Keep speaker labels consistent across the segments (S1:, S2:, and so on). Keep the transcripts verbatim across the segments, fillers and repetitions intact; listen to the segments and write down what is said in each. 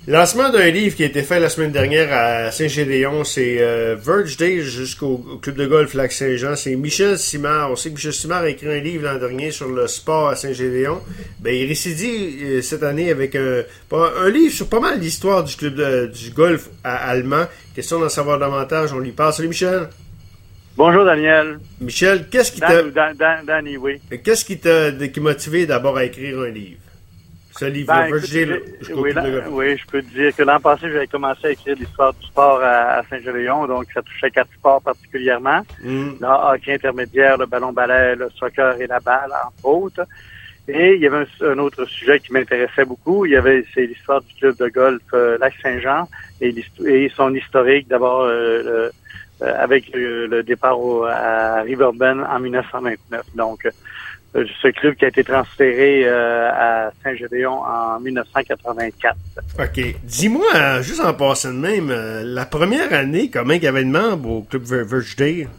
S1: Lancement d'un livre qui a été fait la semaine dernière à Saint-Gédéon, c'est euh, Verge Day jusqu'au au club de golf Lac-Saint-Jean. C'est Michel Simard. On sait que Michel Simard a écrit un livre l'an dernier sur le sport à Saint-Gédéon. Ben, il récidie euh, cette année avec un, un livre sur pas mal d'histoires du club de, du golf à allemand. Question d'en savoir davantage, on lui parle. Salut Michel.
S2: Bonjour Daniel.
S1: Michel, qu'est-ce qui t'a,
S2: Dan, Dan, Dan, Danny, oui.
S1: Qu'est-ce qui t'a qui motivé d'abord à écrire un livre? Ce livre-là,
S2: Ben,
S1: Verge Day,
S2: oui, là, oui, je peux te dire que l'an passé, j'avais commencé à écrire l'histoire du sport à, à Saint-Gédéon, donc ça touchait quatre sports particulièrement. Mm. Le hockey intermédiaire, le ballon-ballet, le soccer et la balle, entre autres. Et il y avait un, un autre sujet qui m'intéressait beaucoup. Il y avait, c'est l'histoire du club de golf euh, Lac-Saint-Jean et, et son historique, d'abord euh, le, euh, avec le, le départ au, à Riverbend en dix-neuf cent vingt-neuf. Donc, euh, ce club qui a été transféré euh, à Saint-Gédéon en dix-neuf cent quatre-vingt-quatre.
S1: OK. Dis-moi, euh, juste en passant de même, euh, la première année, combien il y avait de membres au club Verge Day?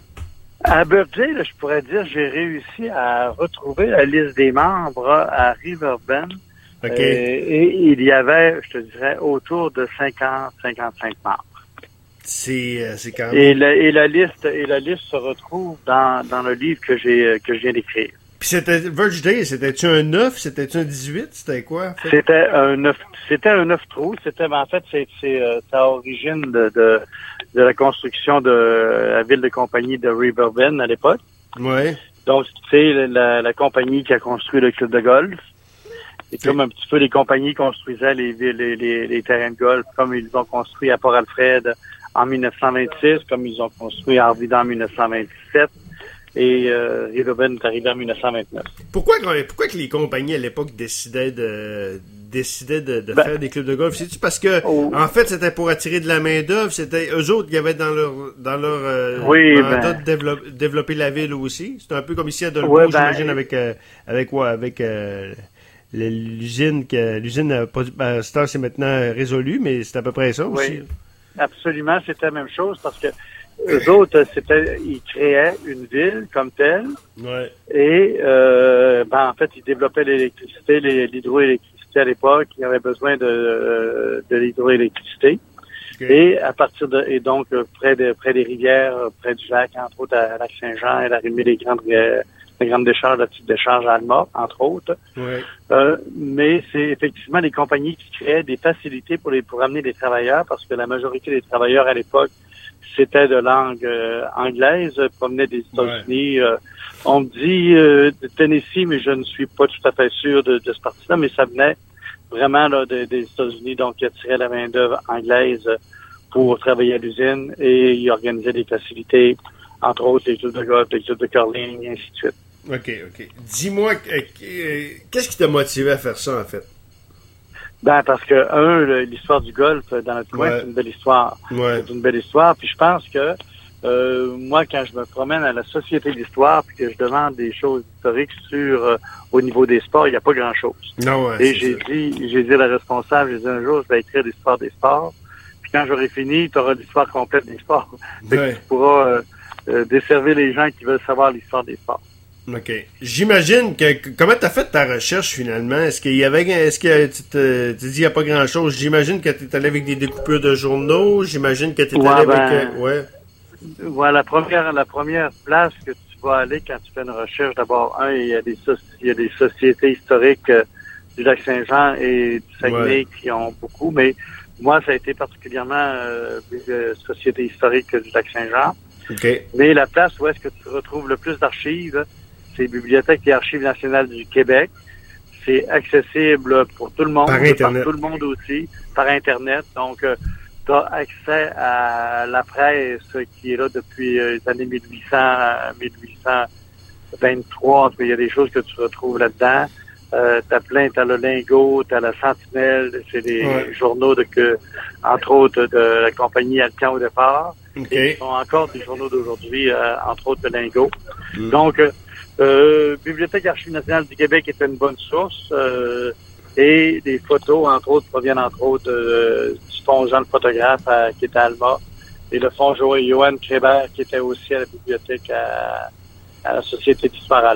S2: À Verge Day, là, je pourrais dire, j'ai réussi à retrouver la liste des membres à Riverbend.
S1: OK.
S2: Euh, et il y avait, je te dirais, autour de cinquante à cinquante-cinq membres.
S1: C'est, euh, c'est quand même...
S2: Et la, et la liste, et la liste se retrouve dans, dans le livre que j'ai, que je viens d'écrire.
S1: Puis c'était, Verge Day, c'était-tu un neuf? C'était-tu un dix-huit? C'était quoi? En fait?
S2: C'était un neuf, c'était un neuf trous. C'était, en fait, c'est, c'est, euh, c'est à l'origine de, de, de la construction de la ville de compagnie de Riverbend à l'époque.
S1: Ouais.
S2: Donc, c'est la, la compagnie qui a construit le club de golf. Et comme un petit peu les compagnies construisaient les, les, les, les terrains de golf, comme ils ont construit à Port-Alfred en dix-neuf cent vingt-six, comme ils ont construit à Arvida en dix-neuf cent vingt-sept. Et euh, Riverbend est arrivé en dix-neuf cent vingt-neuf. Pourquoi,
S1: pourquoi que les compagnies à l'époque décidaient de décidaient de, de
S2: ben,
S1: faire des clubs de golf? C'est-tu parce que oh, en fait c'était pour attirer de la main d'œuvre, c'était eux autres qui avaient dans leur dans leur euh,
S2: oui,
S1: mandat
S2: ben,
S1: de développer, développer la ville aussi? C'est un peu comme ici à Dolbeau,
S2: ouais, ben,
S1: j'imagine, avec euh, avec quoi? Avec euh, l'usine que l'usine a pas, ben, c'est maintenant résolu, mais c'est à peu près ça aussi.
S2: Oui, absolument, c'était la même chose parce que eux autres, c'était, ils créaient une ville comme telle.
S1: Ouais.
S2: Et, euh, ben, en fait, ils développaient l'électricité, l'hydroélectricité à l'époque. Ils avaient besoin de, de l'hydroélectricité. Okay. Et à partir de, et donc, près de, près des rivières, près du lac, entre autres, à Lac-Saint-Jean, elle a remis les grandes, les grandes décharges, la petite décharge à Alma, entre autres.
S1: Ouais.
S2: Euh, mais c'est effectivement les compagnies qui créaient des facilités pour les, pour amener des travailleurs parce que la majorité des travailleurs à l'époque, c'était de langue euh, anglaise, provenait des États-Unis. Ouais. Euh, on me dit euh, de Tennessee, mais je ne suis pas tout à fait sûr de, de ce parti-là, mais ça venait vraiment là de, des États-Unis, donc il attirait la main-d'œuvre anglaise pour travailler à l'usine et il organisait des facilités, entre autres les clubs de golf, les clubs de curling, et ainsi de suite.
S1: OK, OK. Dis-moi, euh, qu'est-ce qui t'a motivé à faire ça, en fait?
S2: Ben, parce que, un, l'histoire du golf dans notre coin, ouais. c'est une belle histoire.
S1: Ouais.
S2: C'est une belle histoire. Puis je pense que, euh, moi, quand je me promène à la Société d'histoire puis que je demande des choses historiques sur, euh, au niveau des sports, il n'y a pas grand-chose.
S1: Non, ouais,
S2: Et j'ai ça. dit, j'ai dit à la responsable, j'ai dit un jour, je vais écrire l'histoire des sports. Puis quand j'aurai fini, tu auras l'histoire complète des sports.
S1: Ouais.
S2: Tu pourras, euh, euh, desservir les gens qui veulent savoir l'histoire des sports.
S1: OK. J'imagine que, comment t'as fait ta recherche finalement? Est-ce qu'il y avait, est-ce que tu te, tu dis il n'y a pas grand chose? J'imagine que t'es allé avec des découpures de journaux. J'imagine que t'es
S2: ouais,
S1: allé
S2: ben,
S1: avec, euh, ouais.
S2: Ouais, la première, la première place que tu vas aller quand tu fais une recherche, d'abord, un, il y a des, il y a des sociétés historiques euh, du Lac-Saint-Jean et du Saguenay ouais. qui ont beaucoup, mais moi, ça a été particulièrement euh, la Société historique du Lac-Saint-Jean.
S1: OK.
S2: Mais la place où est-ce que tu retrouves le plus d'archives, c'est Bibliothèque et Archives nationales du Québec. C'est accessible pour tout le monde,
S1: par Internet.
S2: Par tout le monde aussi, par Internet. Donc, euh, tu as accès à la presse qui est là depuis euh, les années mille huit cents, mille huit cent vingt-trois. En tout cas, il y a des choses que tu retrouves là-dedans. Euh, t'as plein, t'as le Lingot, t'as la Sentinelle, c'est des ouais. journaux de que, entre autres, de la compagnie Alcan au départ.
S1: Okay.
S2: Et qui sont encore des journaux d'aujourd'hui, euh, entre autres le Lingot.
S1: Mm.
S2: Donc, euh, Euh, Bibliothèque et Archives nationales du Québec est une bonne source euh, et des photos, entre autres, proviennent entre autres euh, du fonds Jean le photographe à, qui était à Alma et le fonds Johan Krébert qui était aussi à la bibliothèque à, à la Société d'histoire Alma.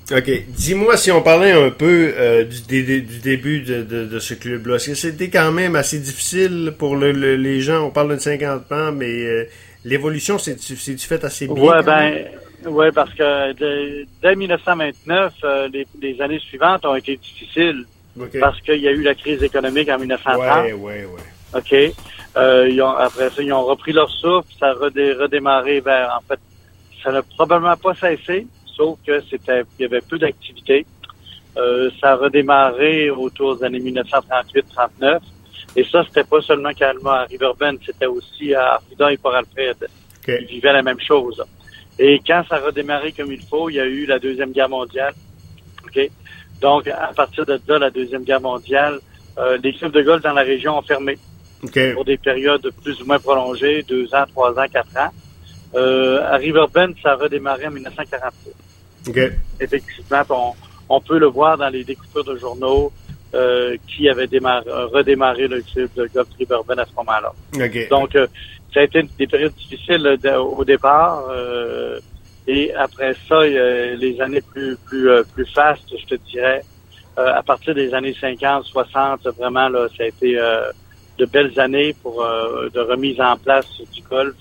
S1: OK. Dis-moi si on parlait un peu euh, du, dé- du début de, de, de ce club-là. Est-ce que c'était quand même assez difficile pour le, le, les gens? On parle de cinquante ans, mais euh, l'évolution, c'est, c'est du fait assez bien?
S2: Ouais, ben, ouais, parce que de, dès dix-neuf cent vingt-neuf, euh, les, les années suivantes ont été difficiles. Okay. Parce qu'il y a eu la crise économique en dix-neuf cent trente.
S1: Ouais, ouais, ouais.
S2: OK. Euh, ils ont, après ça, ils ont repris leur souffle, ça a redé, redémarré vers, en fait, ça n'a probablement pas cessé. Sauf que c'était, il y avait peu d'activité. Euh, ça a redémarré autour des années dix-neuf cent trente-huit trente-neuf. Et ça, c'était pas seulement calmement à Riverbend, c'était aussi à Arvida et Port-Alfred. Okay. Ils vivaient la même chose. Et quand ça a redémarré comme il faut, il y a eu la Deuxième Guerre mondiale. OK? Donc, à partir de là, la Deuxième Guerre mondiale, euh, les clubs de golf dans la région ont fermé. Okay. Pour des périodes plus ou moins prolongées, deux ans, trois ans, quatre ans. Euh, à Riverbend, ça a redémarré en dix-neuf cent quarante-six.
S1: Okay.
S2: Effectivement, on, on peut le voir dans les découpures de journaux euh, qui avaient démarré, redémarré le club de golf Riverbend à ce moment-là.
S1: Okay.
S2: Donc, euh, ça a été des périodes difficiles de, au départ. Euh, et après ça, euh, les années plus plus euh, plus fastes, je te dirais, euh, à partir des années cinquante, soixante, vraiment, là, ça a été euh, de belles années pour euh, de remise en place du golf.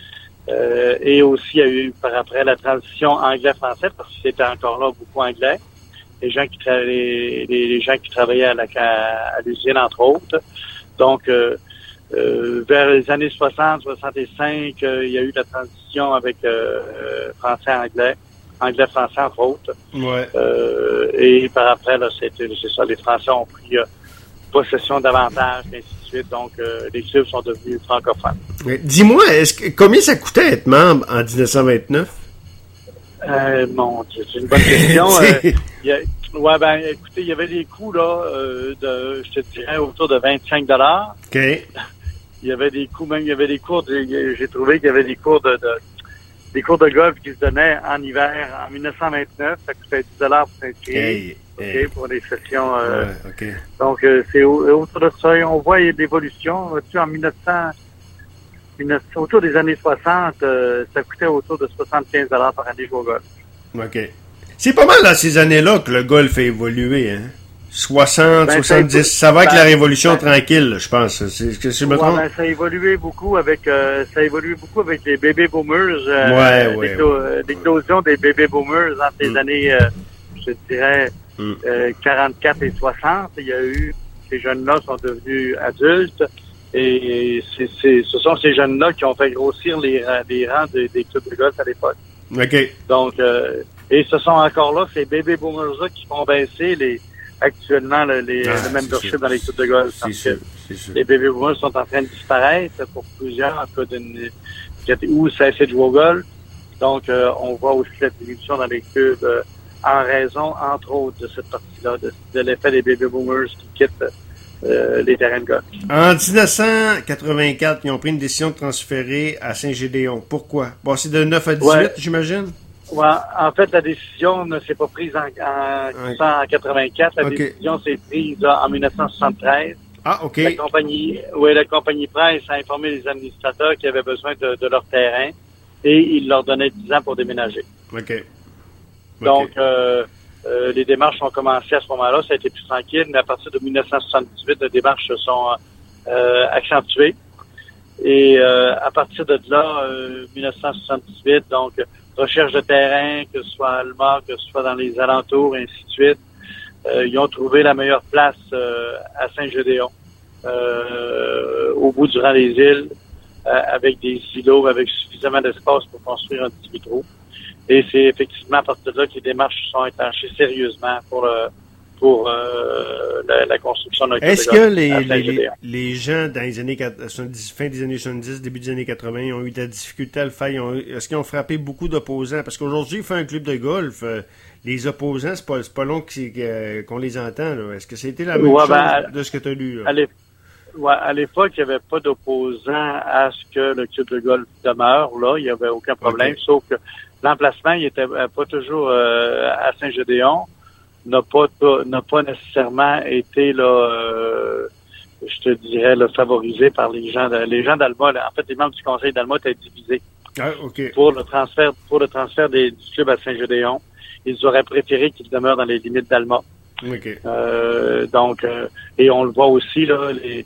S2: Euh, et aussi, il y a eu par après la transition anglais-français, parce que c'était encore là beaucoup anglais. Les gens qui tra- les, les gens qui travaillaient à, la, à l'usine, entre autres. Donc, euh, euh, vers les années soixante, soixante-cinq, euh, il y a eu la transition avec euh, français-anglais, anglais-français, entre autres.
S1: Ouais.
S2: Euh, et par après, là, c'était, c'est ça, les Français ont pris euh, possession davantage, ainsi de suite. Donc, euh, les clubs sont devenus francophones.
S1: Mais dis-moi, est-ce que, combien ça coûtait être membre en dix-neuf cent vingt-neuf?
S2: Euh, mon Dieu, c'est une bonne question. euh, y a, ouais, ben, écoutez, il y avait des coûts, là, euh, de, je te dirais, autour de vingt-cinq dollars.
S1: OK.
S2: Il y avait des coûts, même, il y avait des cours, de, j'ai trouvé qu'il y avait des cours de, de, des cours de golf qui se donnaient en hiver, en dix-neuf cent vingt-neuf. Ça coûtait dix dollars pour s'inscrire.
S1: Hey,
S2: okay,
S1: hey.
S2: Pour des sessions, euh,
S1: ouais, okay.
S2: Donc, euh, c'est autour de ça. Et on voit l'évolution. Tu sais, en mille neuf cents, autour des années soixante, euh, ça coûtait autour de soixante-quinze dollars par année jouer au golf.
S1: OK. C'est pas mal dans ces années-là que le golf a évolué, hein? soixante, ben, soixante-dix. Ça, ça va avec ben, la révolution ben, tranquille, je pense. C'est ce que je me trompe?
S2: Ouais, ben, ça a évolué beaucoup avec, euh, ça a évolué beaucoup avec les baby boomers. Euh,
S1: ouais, ouais,
S2: l'éclo-
S1: ouais.
S2: L'éclosion des baby boomers entre les mm. années, euh, je dirais, mm. euh, quarante-quatre et soixante. Il y a eu, ces jeunes-là sont devenus adultes. Et c'est, c'est, ce sont ces jeunes-là qui ont fait grossir les, les rangs des, des clubs de golf à l'époque.
S1: OK.
S2: Donc, euh, et ce sont encore là, ces baby boomers-là qui font baisser les, actuellement, le, les, ah, le membership dans les clubs de golf.
S1: C'est sûr, c'est sûr.
S2: Les baby boomers sont en train de disparaître pour plusieurs, en cas d'une, ou cesser de jouer au golf. Donc, euh, on voit aussi la diminution dans les clubs, euh, en raison, entre autres, de cette partie-là, de, de l'effet des baby boomers qui quittent Euh, les terrains de golf.
S1: En dix-neuf cent quatre-vingt-quatre, ils ont pris une décision de transférer à Saint-Gédéon. Pourquoi? Bon, c'est de neuf à dix-huit, ouais. J'imagine?
S2: Ouais, en fait, la décision ne s'est pas prise en, en, okay. en quatre-vingt-quatre. La okay. décision s'est prise là, en dix-neuf cent soixante-treize.
S1: Ah, OK.
S2: La compagnie, ouais, la compagnie presse a informé les administrateurs qui avaient besoin de, de leur terrain et ils leur donnaient dix ans pour déménager.
S1: OK. okay.
S2: Donc, euh, Euh, les démarches ont commencé à ce moment-là, ça a été plus tranquille, mais à partir de dix-neuf cent soixante-dix-huit, les démarches se sont euh, accentuées. Et euh, à partir de là, euh, dix-neuf cent soixante-dix-huit, donc recherche de terrain, que ce soit à Alma, que ce soit dans les alentours, et ainsi de suite, euh, ils ont trouvé la meilleure place euh, à Saint-Gédéon, euh, au bout durant les îles, euh, avec des îlots, avec suffisamment d'espace pour construire un petit trou. Et c'est effectivement à partir de là que les démarches sont enclenchées sérieusement pour le, pour euh, la, la construction d'un club de golf.
S1: Est-ce que les, les, les gens dans les années soixante-dix, fin des années soixante-dix, début des années quatre-vingts, ont eu de la difficulté à le faire? Ont, est-ce qu'ils ont frappé beaucoup d'opposants? Parce qu'aujourd'hui, faire un club de golf, euh, les opposants, c'est pas, c'est pas long que, qu'on les entend. Là. Est-ce que c'était la même ouais, chose ben, de ce que tu as lu? Là?
S2: Ouais, à l'époque, il n'y avait pas d'opposants à ce que le club de golf demeure. Là, il n'y avait aucun problème, okay. Sauf que l'emplacement, il était pas toujours euh, à Saint-Gédéon, n'a pas n'a pas nécessairement été là, euh, je te dirais, là, favorisé par les gens de, les gens d'Alma. Là, en fait, les membres du conseil d'Alma étaient divisés
S1: ah, okay.
S2: pour le transfert pour le transfert des, du club à Saint-Gédéon. ils auraient préféré qu'il demeure dans les limites d'Alma.
S1: Okay.
S2: Euh, donc, euh, et on le voit aussi, là, les,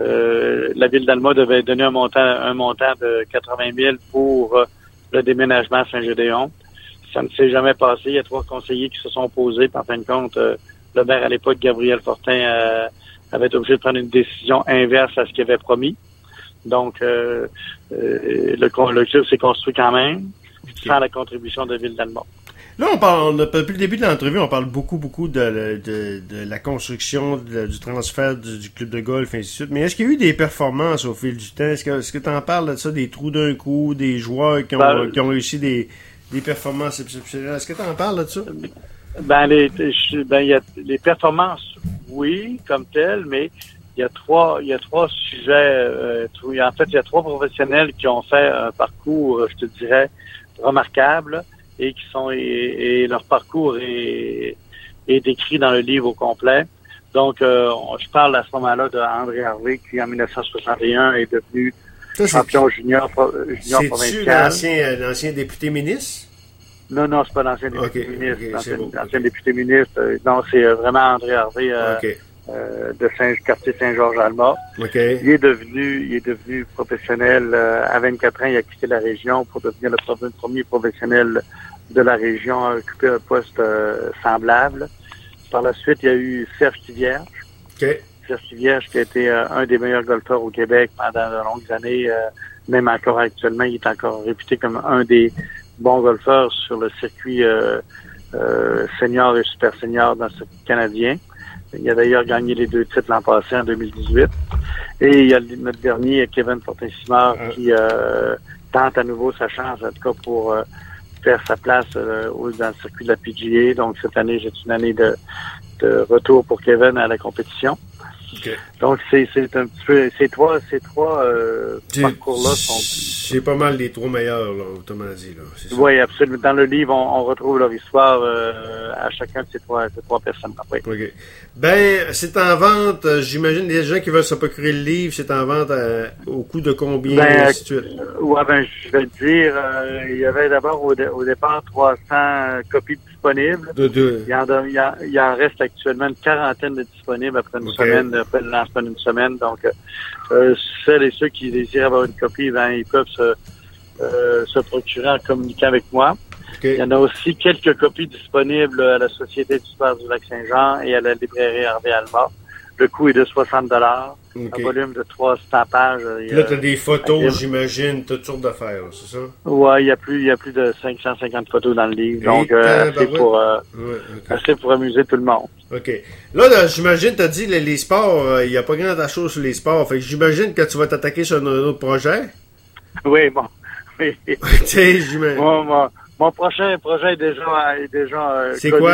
S2: euh, la ville d'Alma devait donner un montant, un montant de quatre-vingt mille pour euh, le déménagement à Saint-Gédéon. Ça ne s'est jamais passé. Il y a trois conseillers qui se sont opposés. Puis en fin de compte, euh, le maire à l'époque, Gabriel Fortin, euh, avait été obligé de prendre une décision inverse à ce qu'il avait promis. Donc, euh, euh, le, le club s'est construit quand même, okay. sans la contribution de Ville d'Alma.
S1: Là, on parle, on a, depuis le début de l'entrevue, on parle beaucoup, beaucoup de, de, de la construction, de, du transfert du, du club de golf, ainsi de suite. Mais est-ce qu'il y a eu des performances au fil du temps? Est-ce que, est-ce que tu en parles de ça, des trous d'un coup, des joueurs qui ont, ben, qui ont réussi des, des performances exceptionnelles? Est-ce que tu en parles de ça?
S2: Ben, les, ben, y a, les performances, oui, comme telles, mais il y a trois, il y a trois sujets, euh, en fait, il y a trois professionnels qui ont fait un parcours, je te dirais, remarquable. Et qui sont et, et leur parcours est, est décrit dans le livre au complet. Donc, euh, je parle à ce moment-là de André Harvey, qui en dix-neuf cent soixante et un est devenu ça, champion junior, junior provincial.
S1: C'est-tu l'ancien, l'ancien député ministre?
S2: Non, non, c'est pas l'ancien député
S1: okay,
S2: ministre.
S1: Okay,
S2: l'ancien,
S1: bon,
S2: l'ancien
S1: okay.
S2: député ministre. Non, c'est vraiment André Harvey. Euh, okay. Euh, de Saint, quartier Saint-Georges-Alma.
S1: Okay.
S2: Il est devenu, il est devenu professionnel euh, à vingt-quatre ans. Il a quitté la région pour devenir le premier professionnel de la région à occuper un poste euh, semblable. Par la suite, il y a eu Serge Tivierge.
S1: Okay.
S2: Serge Tivierge qui a été euh, un des meilleurs golfeurs au Québec pendant de longues années. Euh, même encore actuellement, il est encore réputé comme un des bons golfeurs sur le circuit euh, euh, senior et super senior dans le circuit canadien. Il a d'ailleurs gagné les deux titres l'an passé, en deux mille dix-huit. Et il y a notre dernier, Kevin Fortin-Simard, euh. qui euh, tente à nouveau sa chance, en tout cas pour euh, faire sa place euh, dans le circuit de la P G A. Donc cette année, c'est une année de, de retour pour Kevin à la compétition.
S1: Okay.
S2: Donc c'est c'est un petit peu ces trois ces trois euh, parcours-là sont
S1: c'est pas mal les trois meilleurs là, autrement dit là. C'est ça?
S2: Oui, absolument. Dans le livre, on, on retrouve leur histoire euh, à chacun de ces trois ces trois personnes. Oui.
S1: Okay. Ben c'est en vente. Euh, j'imagine les gens qui veulent se procurer le livre, c'est en vente à, au coût de combien
S2: ben,
S1: ainsi de suite?
S2: Euh, ouais, ben je vais te dire, euh, il y avait d'abord au, dé, au départ trois cents copies disponibles.
S1: De deux.
S2: Il y en, il y en, il en reste actuellement une quarantaine de disponibles après une okay. semaine, après le lancement d'une semaine. Donc, euh, celles et ceux qui désirent avoir une copie, ben ils peuvent se, euh, se procurer en communiquant avec moi. Okay. Il y en a aussi quelques copies disponibles à la Société d'histoire du Lac-Saint-Jean et à la librairie Harvey Alma. Le coût est de soixante dollars. Okay. Un volume de trois cents pages.
S1: Là, tu as des photos, j'imagine, toutes sortes d'affaires, c'est ça?
S2: Oui, il y a plus, il y a plus de cinq cent cinquante photos dans le livre. Et donc, euh, assez, pour, euh, ouais, okay. assez pour amuser tout le monde.
S1: OK. Là, là j'imagine, tu as dit les, les sports, il euh, n'y a pas grand chose sur les sports. Fait que j'imagine que tu vas t'attaquer sur un, un autre projet.
S2: Oui, bon. Oui.
S1: j'imagine.
S2: Mon, mon, mon prochain projet est déjà, est déjà euh,
S1: c'est connu. Quoi?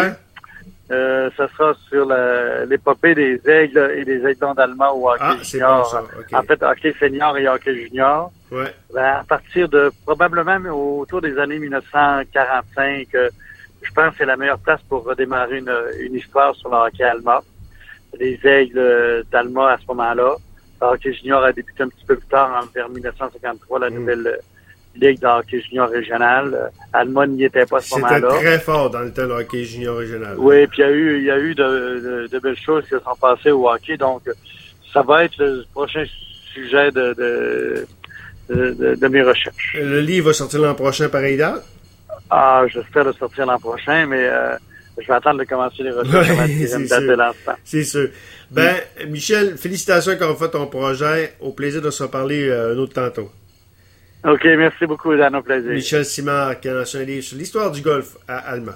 S2: Euh, ça sera sur l'épopée des aigles et des aiglons d'Allemand au hockey
S1: ah,
S2: junior.
S1: Okay.
S2: En fait, hockey senior et hockey junior.
S1: Ouais.
S2: Ben, à partir de probablement autour des années mille neuf cent quarante-cinq, euh, je pense que c'est la meilleure place pour redémarrer une, une histoire sur le hockey allemand. Les aigles d'Alma à ce moment-là. Le hockey junior a débuté un petit peu plus tard, en, vers mille neuf cent cinquante-trois, la mm. nouvelle Ligue de hockey junior régional. Alma n'y était pas à ce moment-là.
S1: C'était très fort dans le temps, le hockey junior régional.
S2: Oui, puis il y a eu, il y a eu de, de, de belles choses qui se sont passées au hockey. Donc, ça va être le prochain sujet de, de, de, de, de mes recherches.
S1: Le livre va sortir l'an prochain, pareil date?
S2: Ah, j'espère le sortir l'an prochain, mais euh, je vais attendre de commencer les recherches avant une date de lancement.
S1: C'est sûr. Ben, oui. Michel, félicitations encore fait ton projet. Au plaisir de se reparler euh, un autre tantôt.
S2: OK, merci beaucoup, Dan, au plaisir.
S1: Michel Simard, qui a lancé un livre sur l'histoire du golf à Alma.